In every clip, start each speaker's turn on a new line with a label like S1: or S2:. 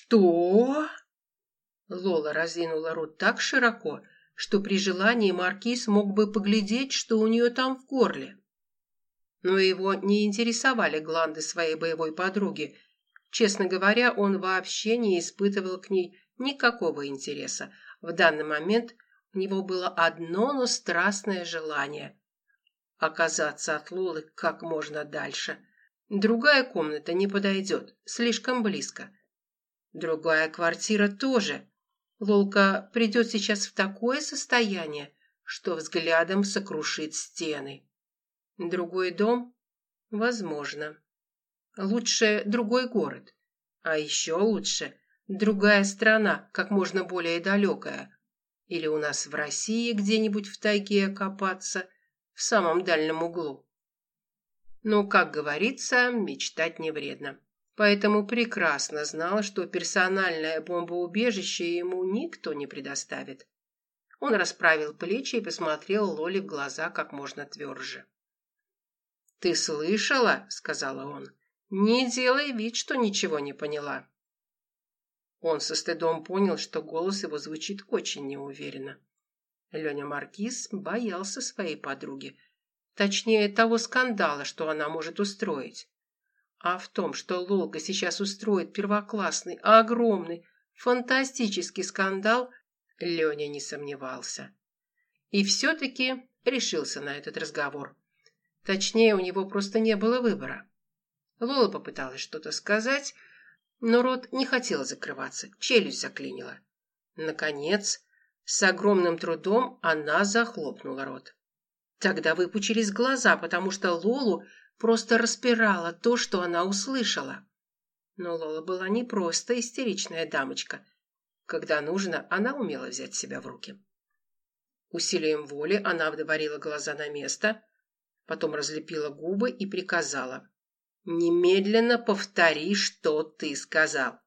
S1: «Что?» Лола разинула рот так широко, что при желании маркиз мог бы поглядеть, что у нее там в горле. Но его не интересовали гланды своей боевой подруги. Честно говоря, он вообще не испытывал к ней никакого интереса. В данный момент у него было одно, но страстное желание – оказаться от Лолы как можно дальше. Другая комната не подойдет, слишком близко. Другая квартира тоже. Лолка придет сейчас в такое состояние, что взглядом сокрушит стены. Другой дом? Возможно. Лучше другой город. А еще лучше другая страна, как можно более далекая. Или у нас в России где-нибудь в тайге окопаться, в самом дальнем углу. Но, как говорится, мечтать не вредно. Поэтому прекрасно знал, что персональное бомбоубежище ему никто не предоставит. Он расправил плечи и посмотрел Лоле в глаза как можно тверже. «Ты слышала?» — сказала он. «Не делай вид, что ничего не поняла». Он со стыдом понял, что голос его звучит очень неуверенно. Леня Маркиз боялся своей подруги, точнее того скандала, что она может устроить. А в том, что Лолка сейчас устроит первоклассный, огромный, фантастический скандал, Леня не сомневался. И все-таки решился на этот разговор. Точнее, у него просто не было выбора. Лола попыталась что-то сказать, но рот не хотел закрываться, челюсть заклинила. Наконец, с огромным трудом она захлопнула рот. Тогда выпучились глаза, потому что Лолу просто распирало то, что она услышала. Но Лола была не просто истеричная дамочка. Когда нужно, она умела взять себя в руки. Усилием воли она вдворила глаза на место, потом разлепила губы и приказала: «Немедленно повтори, что ты сказал».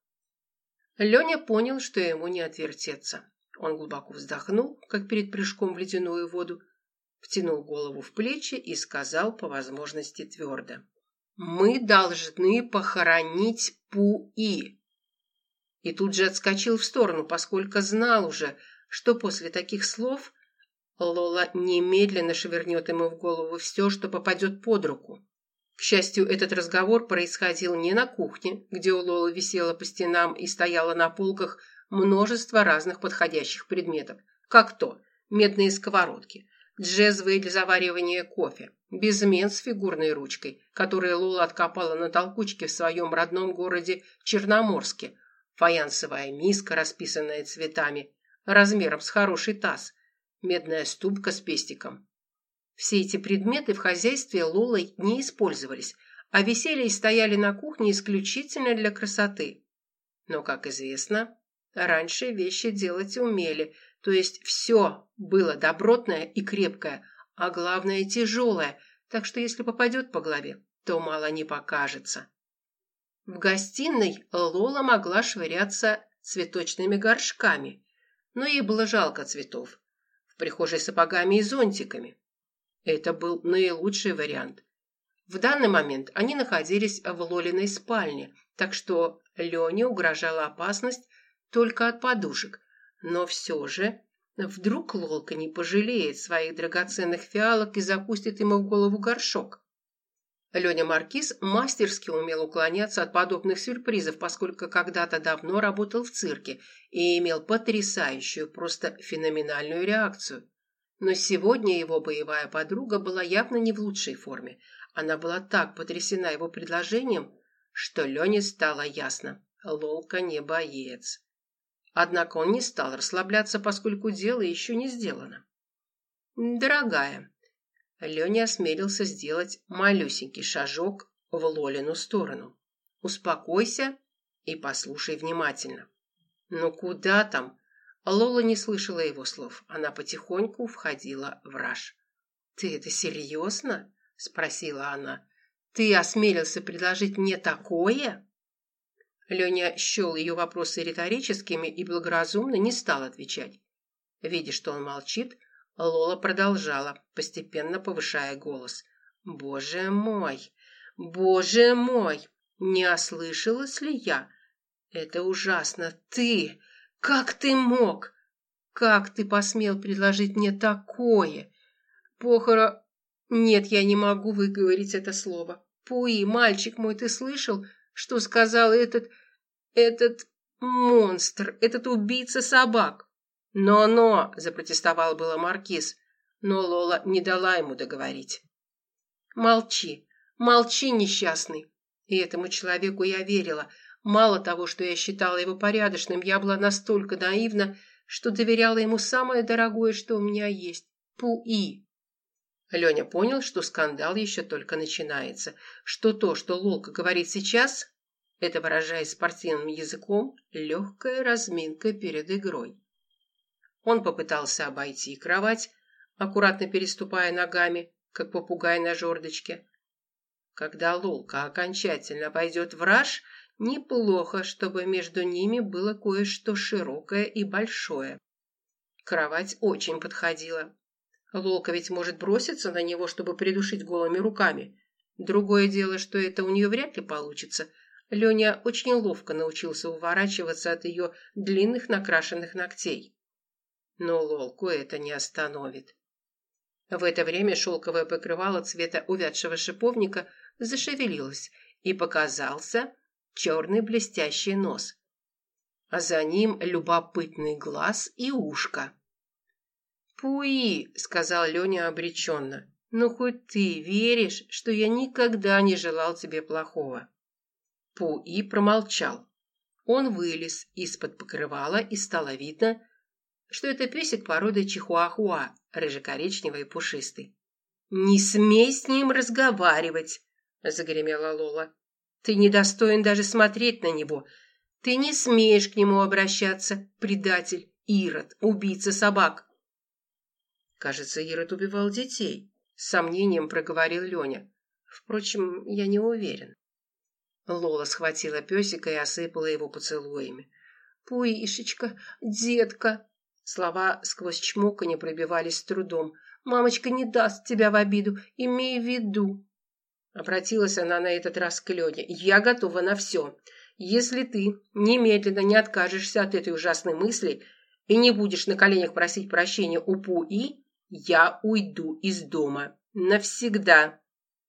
S1: Леня понял, что ему не отвертеться. Он глубоко вздохнул, как перед прыжком в ледяную воду, втянул голову в плечи и сказал по возможности твердо: «Мы должны похоронить Пуи». И тут же отскочил в сторону, поскольку знал уже, что после таких слов Лола немедленно швырнет ему в голову все, что попадет под руку. К счастью, этот разговор происходил не на кухне, где у Лолы висело по стенам и стояло на полках множество разных подходящих предметов, как то медные сковородки, джезвые для заваривания кофе, безмен с фигурной ручкой, которые Лола откопала на толкучке в своем родном городе Черноморске, фаянсовая миска, расписанная цветами, размером с хороший таз, медная ступка с пестиком. Все эти предметы в хозяйстве Лолой не использовались, а висели и стояли на кухне исключительно для красоты. Но, как известно, раньше вещи делать умели, то есть все было добротное и крепкое, а главное тяжелое, так что если попадет по голове, то мало не покажется. В гостиной Лола могла швыряться цветочными горшками, но ей было жалко цветов. В прихожей сапогами и зонтиками. Это был наилучший вариант. В данный момент они находились в Лолиной спальне, так что Лене угрожала опасность только от подушек. Но все же, вдруг Лолка не пожалеет своих драгоценных фиалок и запустит ему в голову горшок. Леня Маркиз мастерски умел уклоняться от подобных сюрпризов, поскольку когда-то давно работал в цирке и имел потрясающую, просто феноменальную реакцию. Но сегодня его боевая подруга была явно не в лучшей форме. Она была так потрясена его предложением, что Лене стало ясно – Лолка не боец. Однако он не стал расслабляться, поскольку дело еще не сделано. «Дорогая», Леня осмелился сделать малюсенький шажок в Лолину сторону. «Успокойся и послушай внимательно». «Ну куда там?» Лола не слышала его слов. Она потихоньку входила в раж. «Ты это серьезно?» – спросила она. «Ты осмелился предложить мне такое?» Леня счел ее вопросы риторическими и благоразумно не стал отвечать. Видя, что он молчит, Лола продолжала, постепенно повышая голос. «Боже мой! Боже мой! Не ослышалась ли я? Это ужасно. Ты! Как ты мог? Как ты посмел предложить мне такое? Похоро... Нет, я не могу выговорить это слово. Пуи, мальчик мой, ты слышал, что сказал этот монстр, этот убийца собак? Но, запротестовал было маркиз, но Лола не дала ему договорить. Молчи, молчи, несчастный. И этому человеку я верила. Мало того, что я считала его порядочным, я была настолько наивна, что доверяла ему самое дорогое, что у меня есть – Пуи. Леня понял, что скандал еще только начинается, что то, что Лолка говорит сейчас, это, выражаясь спортивным языком, легкая разминка перед игрой. Он попытался обойти кровать, аккуратно переступая ногами, как попугай на жердочке. Когда Лолка окончательно войдет в раж, неплохо, чтобы между ними было кое-что широкое и большое. Кровать очень подходила. Лолка ведь может броситься на него, чтобы придушить голыми руками. Другое дело, что это у нее вряд ли получится. Леня очень ловко научился уворачиваться от ее длинных накрашенных ногтей. Но Лолку это не остановит. В это время шелковое покрывало цвета увядшего шиповника зашевелилось, и показался черный блестящий нос. А за ним любопытный глаз и ушко. «Пуи», — сказал Леня обреченно, — «ну хоть ты веришь, что я никогда не желал тебе плохого?» Пуи промолчал. Он вылез из-под покрывала, и стало видно, что это песик породы чихуахуа, рыжекоричневый и пушистый. «Не смей с ним разговаривать!» — загремела Лола. «Ты недостоин даже смотреть на него. Ты не смеешь к нему обращаться, предатель, Ирод, убийца собак!» «Кажется, Ирод убивал детей», — с сомнением проговорил Леня. «Впрочем, я не уверен». Лола схватила песика и осыпала его поцелуями. «Пуишечка, детка!» Слова сквозь чмоканье пробивались с трудом. «Мамочка не даст тебя в обиду, имей в виду!» Обратилась она на этот раз к Лене. «Я готова на все. Если ты немедленно не откажешься от этой ужасной мысли и не будешь на коленях просить прощения у Пуи, я уйду из дома. Навсегда!»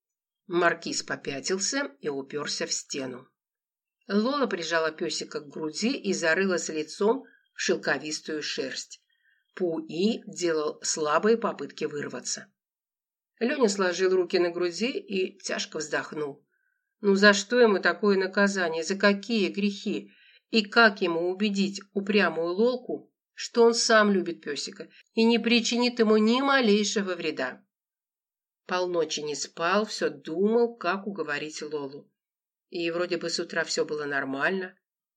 S1: Маркиз попятился и уперся в стену. Лола прижала песика к груди и зарылась лицом в шелковистую шерсть. Пуи делал слабые попытки вырваться. Леня сложил руки на груди и тяжко вздохнул. Ну за что ему такое наказание, за какие грехи? И как ему убедить упрямую Лолку, что он сам любит песика и не причинит ему ни малейшего вреда? Полночи не спал, все думал, как уговорить Лолу. И вроде бы с утра все было нормально.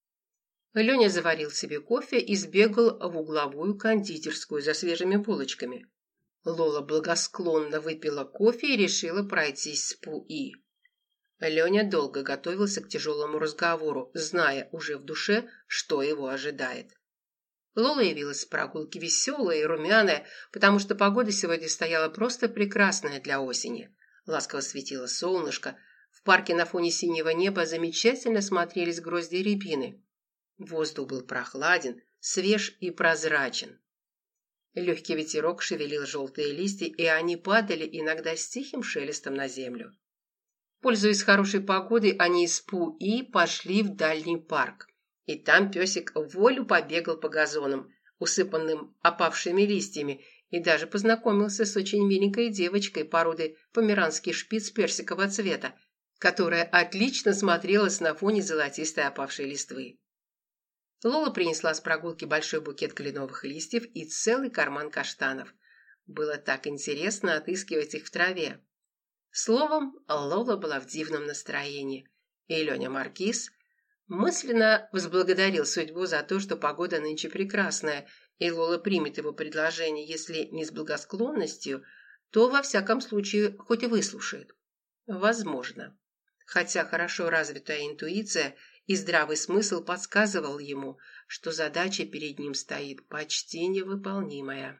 S1: Леня заварил себе кофе и сбегал в угловую кондитерскую за свежими булочками. Лола благосклонно выпила кофе и решила пройтись с Пуи. Леня долго готовился к тяжелому разговору, зная уже в душе, что его ожидает. Лола явилась с прогулки веселая и румяная, потому что погода сегодня стояла просто прекрасная для осени. Ласково светило солнышко, в парке на фоне синего неба замечательно смотрелись грозди рябины. Воздух был прохладен, свеж и прозрачен. Легкий ветерок шевелил желтые листья, и они падали иногда с тихим шелестом на землю. Пользуясь хорошей погодой, они с Пуи пошли в дальний парк. И там песик волю побегал по газонам, усыпанным опавшими листьями, и даже познакомился с очень миленькой девочкой породы померанский шпиц персикового цвета, которая отлично смотрелась на фоне золотистой опавшей листвы. Лола принесла с прогулки большой букет кленовых листьев и целый карман каштанов. Было так интересно отыскивать их в траве. Словом, Лола была в дивном настроении, и Леня Маркиз мысленно возблагодарил судьбу за то, что погода нынче прекрасная, и Лола примет его предложение, если не с благосклонностью, то, во всяком случае, хоть и выслушает. Возможно. Хотя хорошо развитая интуиция и здравый смысл подсказывал ему, что задача перед ним стоит почти невыполнимая.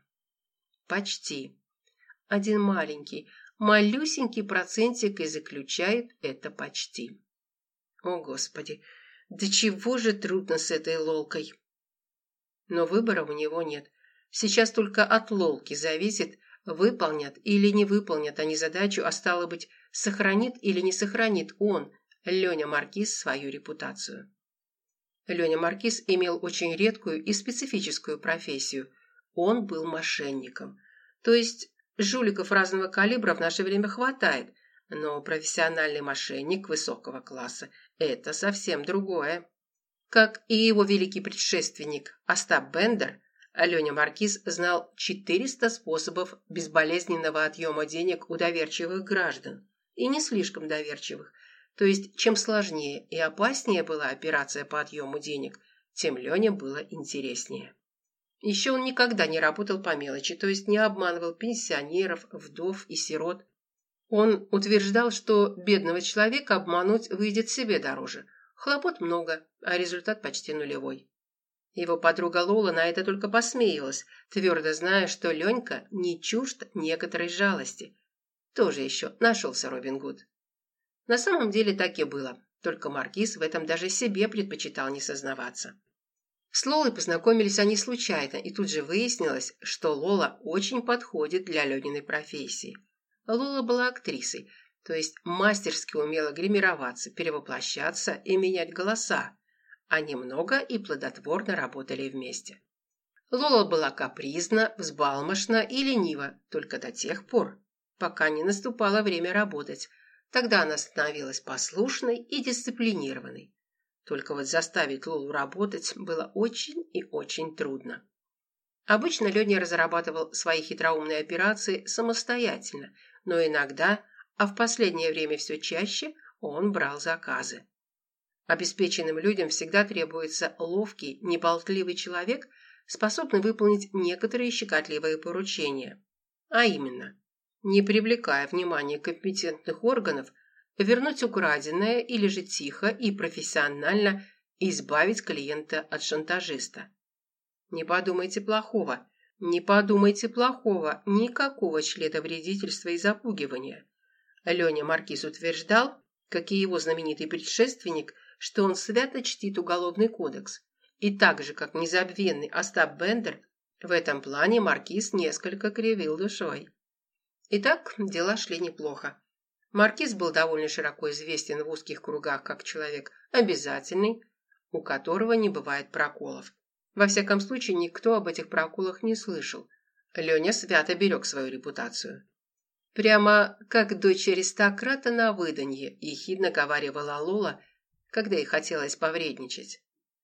S1: Почти. Один маленький, малюсенький процентик и заключает это почти. О, Господи! Да чего же трудно с этой Лолкой? Но выбора у него нет. Сейчас только от Лолки зависит, выполнят или не выполнят они задачу, а стало быть, сохранит или не сохранит он, Леня Маркиз, свою репутацию. Леня Маркиз имел очень редкую и специфическую профессию. Он был мошенником. То есть жуликов разного калибра в наше время хватает, но профессиональный мошенник высокого класса – это совсем другое. Как и его великий предшественник Остап Бендер, Леня Маркиз знал 400 способов безболезненного отъема денег у доверчивых граждан, и не слишком доверчивых. То есть, чем сложнее и опаснее была операция по отъему денег, тем Лене было интереснее. Еще он никогда не работал по мелочи, то есть не обманывал пенсионеров, вдов и сирот. Он утверждал, что бедного человека обмануть выйдет себе дороже. Хлопот много, а результат почти нулевой. Его подруга Лола на это только посмеялась, твердо зная, что Ленька не чужд некоторой жалости. Тоже еще нашелся Робин Гуд. На самом деле так и было, только Маркиз в этом даже себе предпочитал не сознаваться. С Лолой познакомились они случайно, и тут же выяснилось, что Лола очень подходит для Лениной профессии. Лола была актрисой, то есть мастерски умела гримироваться, перевоплощаться и менять голоса. Они много и плодотворно работали вместе. Лола была капризна, взбалмошна и ленива только до тех пор, пока не наступало время работать. Тогда она становилась послушной и дисциплинированной. Только вот заставить Лолу работать было очень и очень трудно. Обычно Леня разрабатывал свои хитроумные операции самостоятельно, но иногда, а в последнее время все чаще, он брал заказы. Обеспеченным людям всегда требуется ловкий, неболтливый человек, способный выполнить некоторые щекотливые поручения. А именно, не привлекая внимания компетентных органов, вернуть украденное или же тихо и профессионально избавить клиента от шантажиста. Не подумайте плохого, никакого членовредительства и запугивания. Леня Маркиз утверждал, как и его знаменитый предшественник, что он свято чтит Уголовный кодекс. И так же, как незабвенный Остап Бендер, в этом плане Маркиз несколько кривил душой. Итак, дела шли неплохо. Маркиз был довольно широко известен в узких кругах как человек обязательный, у которого не бывает проколов. Во всяком случае, никто об этих проколах не слышал. Леня свято берег свою репутацию. Прямо как дочь аристократа на выданье, ехидно говаривала Лола, когда ей хотелось повредничать.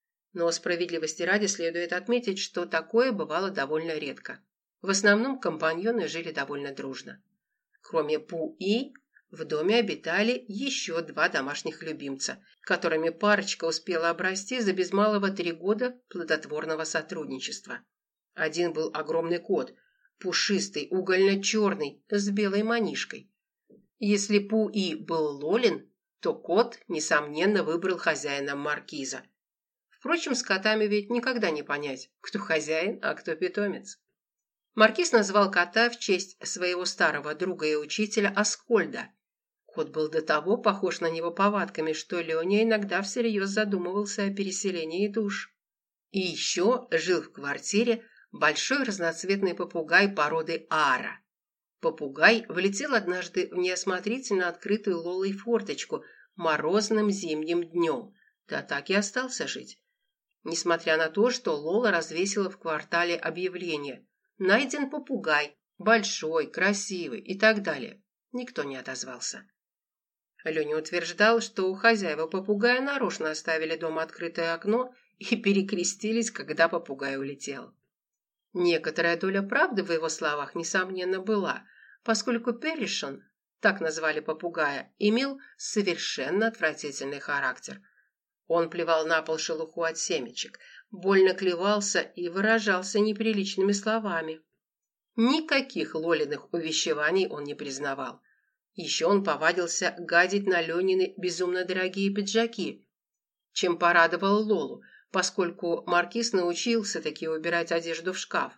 S1: Но справедливости ради следует отметить, что такое бывало довольно редко. В основном компаньоны жили довольно дружно. Кроме Пу-И, в доме обитали еще 2 домашних любимца, которыми парочка успела обрасти за без малого 3 года плодотворного сотрудничества. Один был огромный кот, пушистый, угольно-черный, с белой манишкой. Если Пу-И был Лолин, то кот, несомненно, выбрал хозяином Маркиза. Впрочем, с котами ведь никогда не понять, кто хозяин, а кто питомец. Маркиз назвал кота в честь своего старого друга и учителя Аскольда. Кот был до того похож на него повадками, что Леня иногда всерьез задумывался о переселении душ. И еще жил в квартире большой разноцветный попугай породы Ара. Попугай влетел однажды в неосмотрительно открытую Лолой форточку морозным зимним днем, да так и остался жить. Несмотря на то, что Лола развесила в квартале объявление «Найден попугай, большой, красивый» и так далее, никто не отозвался. Леня утверждал, что хозяева попугая нарочно оставили дома открытое окно и перекрестились, когда попугай улетел. Некоторая доля правды в его словах, несомненно, была, поскольку Перришон, так назвали попугая, имел совершенно отвратительный характер. Он плевал на пол шелуху от семечек, больно клевался и выражался неприличными словами. Никаких Лолиных увещеваний он не признавал. Еще он повадился гадить на Ленины безумно дорогие пиджаки, чем порадовал Лолу, поскольку Маркиз научился-таки убирать одежду в шкаф.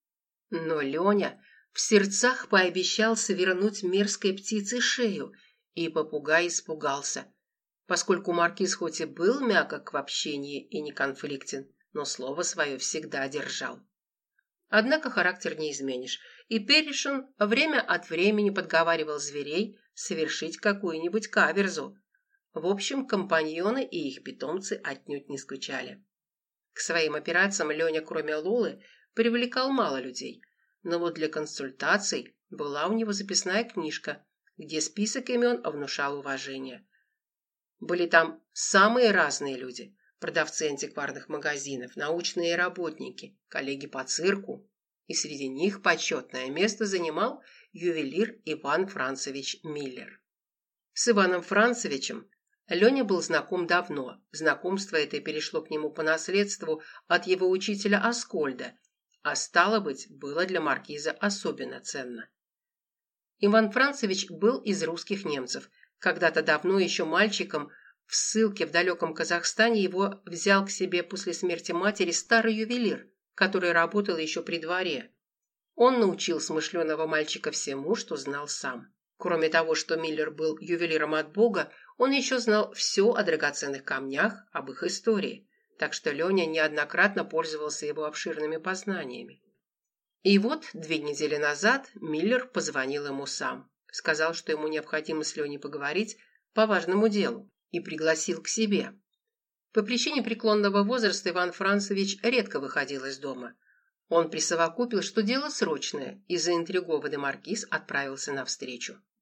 S1: Но Леня в сердцах пообещал свернуть мерзкой птице шею, и попугай испугался. поскольку маркиз хоть и был мягок в общении и не конфликтен, но слово свое всегда держал. Однако характер не изменишь, и Перришон время от времени подговаривал зверей совершить какую-нибудь каверзу. В общем, компаньоны и их питомцы отнюдь не скучали. К своим операциям Леня, кроме Лолы, привлекал мало людей, но вот для консультаций была у него записная книжка, где список имен внушал уважение. Были там самые разные люди: продавцы антикварных магазинов, научные работники, коллеги по цирку, и среди них почетное место занимал ювелир Иван Францевич Миллер. С Иваном Францевичем Леня был знаком давно, знакомство это перешло к нему по наследству от его учителя Аскольда, а стало быть, было для маркиза особенно ценно. Иван Францевич был из русских немцев. Когда-то давно, еще мальчиком, в ссылке в далеком Казахстане его взял к себе после смерти матери старый ювелир, который работал еще при дворе. Он научил смышленого мальчика всему, что знал сам. Кроме того, что Миллер был ювелиром от Бога, он еще знал все о драгоценных камнях, об их истории, так что Леня неоднократно пользовался его обширными познаниями. И вот 2 недели назад Миллер позвонил ему сам, сказал, что ему необходимо с Леней поговорить по важному делу, и пригласил к себе. По причине преклонного возраста Иван Францевич редко выходил из дома. Он присовокупил, что дело срочное, и заинтригованный маркиз отправился навстречу.